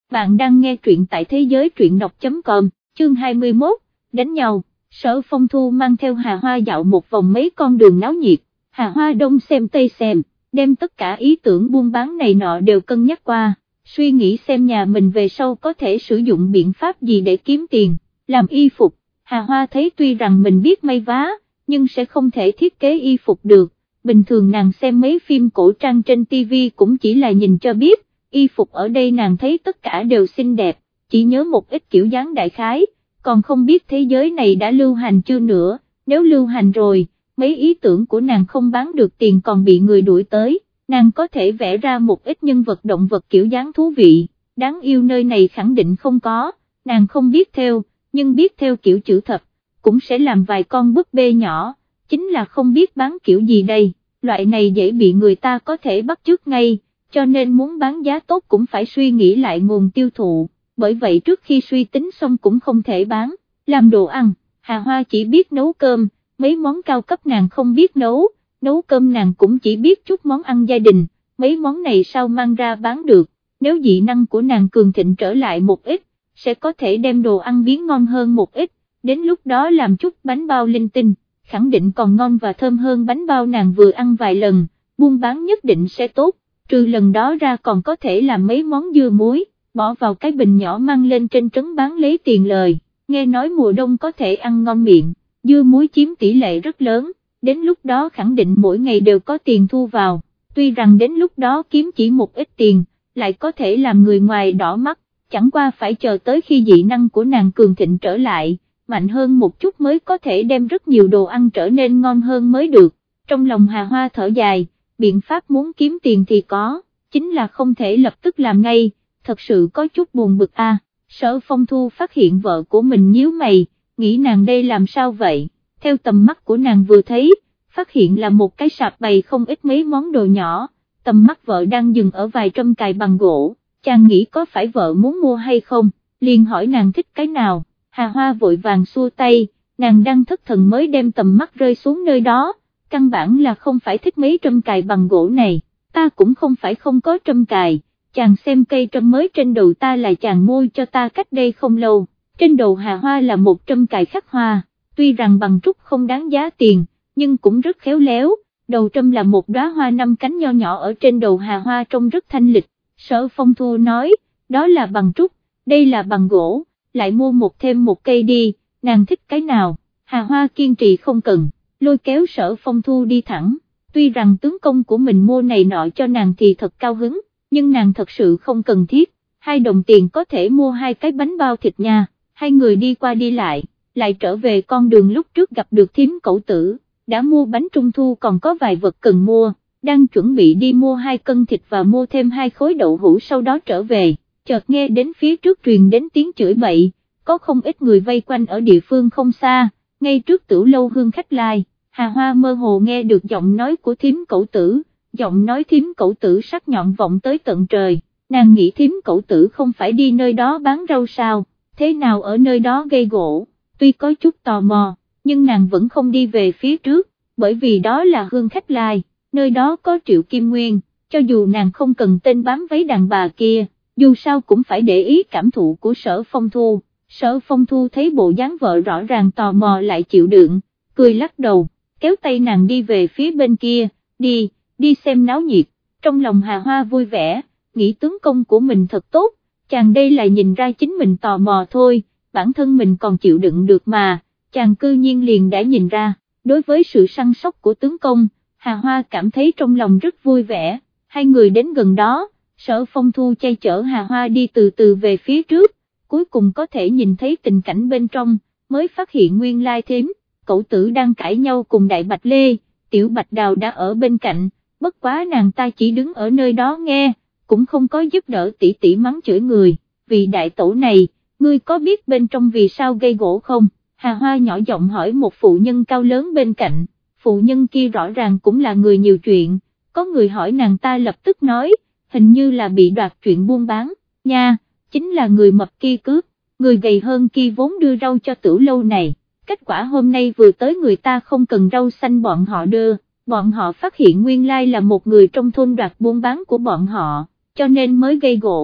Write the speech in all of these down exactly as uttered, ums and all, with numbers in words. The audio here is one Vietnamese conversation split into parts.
bạn đang nghe truyện tại thế giới truyện đọc chấm com, chương hai mươi mốt, đánh nhau. Sở Phong Thu mang theo Hà Hoa dạo một vòng mấy con đường náo nhiệt, Hà Hoa đông xem tây xem, đem tất cả ý tưởng buôn bán này nọ đều cân nhắc qua, suy nghĩ xem nhà mình về sau có thể sử dụng biện pháp gì để kiếm tiền, làm y phục. Hà Hoa thấy tuy rằng mình biết may vá, nhưng sẽ không thể thiết kế y phục được, bình thường nàng xem mấy phim cổ trang trên tivi cũng chỉ là nhìn cho biết, y phục ở đây nàng thấy tất cả đều xinh đẹp, chỉ nhớ một ít kiểu dáng đại khái, còn không biết thế giới này đã lưu hành chưa nữa, nếu lưu hành rồi, mấy ý tưởng của nàng không bán được tiền còn bị người đuổi tới, nàng có thể vẽ ra một ít nhân vật động vật kiểu dáng thú vị, đáng yêu nơi này khẳng định không có, nàng không biết theo, nhưng biết theo kiểu chữ thập, cũng sẽ làm vài con búp bê nhỏ, chính là không biết bán kiểu gì đây, loại này dễ bị người ta có thể bắt chước ngay, cho nên muốn bán giá tốt cũng phải suy nghĩ lại nguồn tiêu thụ, bởi vậy trước khi suy tính xong cũng không thể bán, làm đồ ăn, Hà Hoa chỉ biết nấu cơm, mấy món cao cấp nàng không biết nấu, nấu cơm nàng cũng chỉ biết chút món ăn gia đình, mấy món này sao mang ra bán được, nếu dị năng của nàng cường thịnh trở lại một ít, sẽ có thể đem đồ ăn biến ngon hơn một ít, đến lúc đó làm chút bánh bao linh tinh, khẳng định còn ngon và thơm hơn bánh bao nàng vừa ăn vài lần, buôn bán nhất định sẽ tốt, trừ lần đó ra còn có thể làm mấy món dưa muối, bỏ vào cái bình nhỏ mang lên trên trấn bán lấy tiền lời, nghe nói mùa đông có thể ăn ngon miệng, dưa muối chiếm tỷ lệ rất lớn, đến lúc đó khẳng định mỗi ngày đều có tiền thu vào, tuy rằng đến lúc đó kiếm chỉ một ít tiền, lại có thể làm người ngoài đỏ mắt, chẳng qua phải chờ tới khi dị năng của nàng cường thịnh trở lại, mạnh hơn một chút mới có thể đem rất nhiều đồ ăn trở nên ngon hơn mới được, trong lòng Hà Hoa thở dài, biện pháp muốn kiếm tiền thì có, chính là không thể lập tức làm ngay, thật sự có chút buồn bực a. À. Sở Phong Thu phát hiện vợ của mình nhíu mày, nghĩ nàng đây làm sao vậy, theo tầm mắt của nàng vừa thấy, phát hiện là một cái sạp bày không ít mấy món đồ nhỏ, tầm mắt vợ đang dừng ở vài trâm cài bằng gỗ, chàng nghĩ có phải vợ muốn mua hay không, liền hỏi nàng thích cái nào, Hà Hoa vội vàng xua tay, nàng đang thất thần mới đem tầm mắt rơi xuống nơi đó, căn bản là không phải thích mấy trâm cài bằng gỗ này, ta cũng không phải không có trâm cài. Chàng xem cây trâm mới trên đầu ta là chàng mua cho ta cách đây không lâu, trên đầu Hà Hoa là một trâm cài khắc hoa, tuy rằng bằng trúc không đáng giá tiền, nhưng cũng rất khéo léo, đầu trâm là một đóa hoa năm cánh nho nhỏ ở trên đầu Hà Hoa trông rất thanh lịch, Sở Phong Thu nói, đó là bằng trúc, đây là bằng gỗ, lại mua một thêm một cây đi, nàng thích cái nào, Hà Hoa kiên trì không cần, lôi kéo Sở Phong Thu đi thẳng, tuy rằng tướng công của mình mua này nọ cho nàng thì thật cao hứng, nhưng nàng thật sự không cần thiết, hai đồng tiền có thể mua hai cái bánh bao thịt nha, hai người đi qua đi lại, lại trở về con đường lúc trước gặp được thím Cẩu Tử, đã mua bánh trung thu còn có vài vật cần mua, đang chuẩn bị đi mua hai cân thịt và mua thêm hai khối đậu hũ sau đó trở về, chợt nghe đến phía trước truyền đến tiếng chửi bậy, có không ít người vây quanh ở địa phương không xa, ngay trước Tửu Lâu Hương Khách Lai, Hà Hoa mơ hồ nghe được giọng nói của thím Cẩu Tử. Giọng nói thím Cẩu Tử sắc nhọn vọng tới tận trời, nàng nghĩ thím Cẩu Tử không phải đi nơi đó bán rau sao, thế nào ở nơi đó gây gỗ, tuy có chút tò mò, nhưng nàng vẫn không đi về phía trước, bởi vì đó là Hương Khách Lai, nơi đó có Triệu Kim Nguyên, cho dù nàng không cần tên bám váy đàn bà kia, dù sao cũng phải để ý cảm thụ của Sở Phong Thu, Sở Phong Thu thấy bộ dáng vợ rõ ràng tò mò lại chịu đựng, cười lắc đầu, kéo tay nàng đi về phía bên kia, đi. Đi xem náo nhiệt, trong lòng Hà Hoa vui vẻ, nghĩ tướng công của mình thật tốt, chàng đây là nhìn ra chính mình tò mò thôi, bản thân mình còn chịu đựng được mà, chàng cư nhiên liền đã nhìn ra, đối với sự săn sóc của tướng công, Hà Hoa cảm thấy trong lòng rất vui vẻ, hai người đến gần đó, Sở Phong Thu chay chở Hà Hoa đi từ từ về phía trước, cuối cùng có thể nhìn thấy tình cảnh bên trong, mới phát hiện nguyên lai thím, Cẩu Tử đang cãi nhau cùng Đại Bạch Lê, Tiểu Bạch Đào đã ở bên cạnh. Bất quá nàng ta chỉ đứng ở nơi đó nghe, cũng không có giúp đỡ tỷ tỷ mắng chửi người, vì đại tổ này, ngươi có biết bên trong vì sao gây gỗ không? Hà Hoa nhỏ giọng hỏi một phụ nhân cao lớn bên cạnh, phụ nhân kia rõ ràng cũng là người nhiều chuyện, có người hỏi nàng ta lập tức nói, hình như là bị đoạt chuyện buôn bán, nha, chính là người mập kia cướp, người gầy hơn kia vốn đưa rau cho Tửu Lâu này, kết quả hôm nay vừa tới người ta không cần rau xanh bọn họ đưa. Bọn họ phát hiện nguyên lai là một người trong thôn đoạt buôn bán của bọn họ, cho nên mới gây gỗ,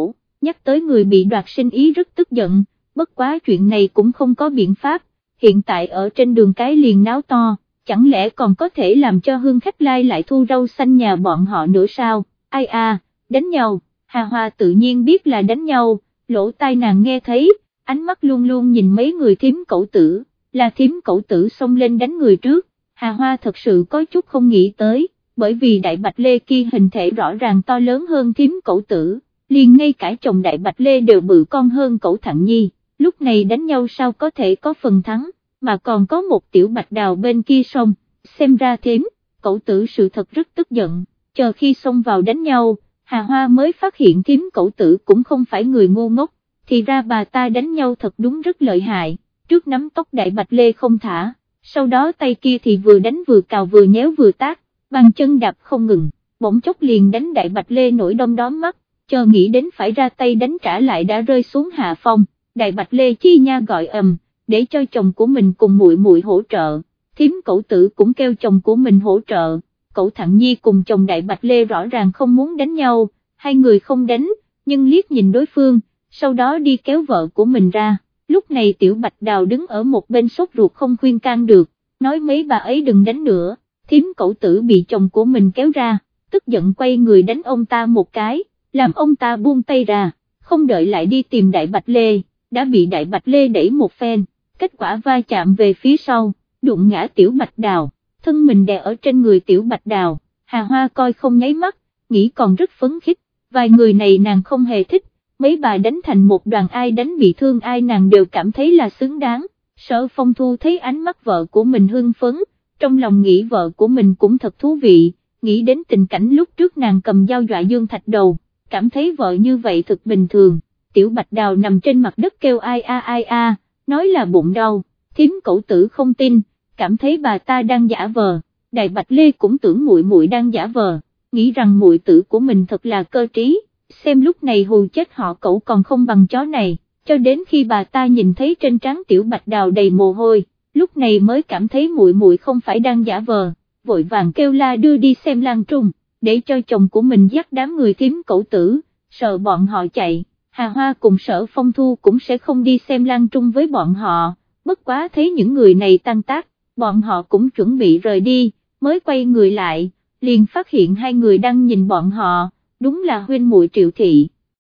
nhắc tới người bị đoạt sinh ý rất tức giận, bất quá chuyện này cũng không có biện pháp, hiện tại ở trên đường cái liền náo to, chẳng lẽ còn có thể làm cho Hương Khách Lai lại thu rau xanh nhà bọn họ nữa sao, ai à, đánh nhau, Hà Hoa tự nhiên biết là đánh nhau, lỗ tai nàng nghe thấy, ánh mắt luôn luôn nhìn mấy người thím cẩu tử, là thím cẩu tử xông lên đánh người trước, Hà Hoa thật sự có chút không nghĩ tới, bởi vì Đại Bạch Lê kia hình thể rõ ràng to lớn hơn thím cẩu tử, liền ngay cả chồng Đại Bạch Lê đều bự con hơn cẩu Thặng Nhi, lúc này đánh nhau sao có thể có phần thắng, mà còn có một tiểu Bạch Đào bên kia xông, xem ra thím, cẩu tử sự thật rất tức giận, chờ khi xông vào đánh nhau, Hà Hoa mới phát hiện thím cẩu tử cũng không phải người ngu ngốc, thì ra bà ta đánh nhau thật đúng rất lợi hại, trước nắm tóc Đại Bạch Lê không thả, sau đó tay kia thì vừa đánh vừa cào vừa nhéo vừa tát, bàn chân đạp không ngừng, bỗng chốc liền đánh Đại Bạch Lê nổi đom đóm mắt, chờ nghĩ đến phải ra tay đánh trả lại đã rơi xuống hạ phong, Đại Bạch Lê chi nha gọi ầm, để cho chồng của mình cùng muội muội hỗ trợ, thím cẩu tử cũng kêu chồng của mình hỗ trợ, cẩu Thặng Nhi cùng chồng Đại Bạch Lê rõ ràng không muốn đánh nhau, hai người không đánh, nhưng liếc nhìn đối phương, sau đó đi kéo vợ của mình ra, lúc này tiểu Bạch Đào đứng ở một bên sốt ruột không khuyên can được, nói mấy bà ấy đừng đánh nữa, thím cẩu tử bị chồng của mình kéo ra, tức giận quay người đánh ông ta một cái, làm ông ta buông tay ra, không đợi lại đi tìm Đại Bạch Lê, đã bị Đại Bạch Lê đẩy một phen, kết quả va chạm về phía sau, đụng ngã tiểu Bạch Đào, thân mình đè ở trên người tiểu Bạch Đào, Hà Hoa coi không nháy mắt, nghĩ còn rất phấn khích, vài người này nàng không hề thích, mấy bà đánh thành một đoàn ai đánh bị thương ai nàng đều cảm thấy là xứng đáng, Sở Phong Thu thấy ánh mắt vợ của mình hưng phấn, trong lòng nghĩ vợ của mình cũng thật thú vị, nghĩ đến tình cảnh lúc trước nàng cầm dao dọa Dương Thạch Đầu, cảm thấy vợ như vậy thật bình thường, tiểu Bạch Đào nằm trên mặt đất kêu ai a ai a, nói là bụng đau, thím cẩu tử không tin, cảm thấy bà ta đang giả vờ, Đại Bạch Lê cũng tưởng muội muội đang giả vờ, nghĩ rằng muội tử của mình thật là cơ trí, xem lúc này hù chết họ cẩu còn không bằng chó này, cho đến khi bà ta nhìn thấy trên trán tiểu Bạch Đào đầy mồ hôi, lúc này mới cảm thấy muội muội không phải đang giả vờ, vội vàng kêu la đưa đi xem Lan Trung, để cho chồng của mình dắt đám người thím cẩu tử, sợ bọn họ chạy, Hà Hoa cùng Sở Phong Thu cũng sẽ không đi xem Lan Trung với bọn họ, bất quá thấy những người này tan tác, bọn họ cũng chuẩn bị rời đi, mới quay người lại, liền phát hiện hai người đang nhìn bọn họ, đúng là huynh muội Triệu Thị,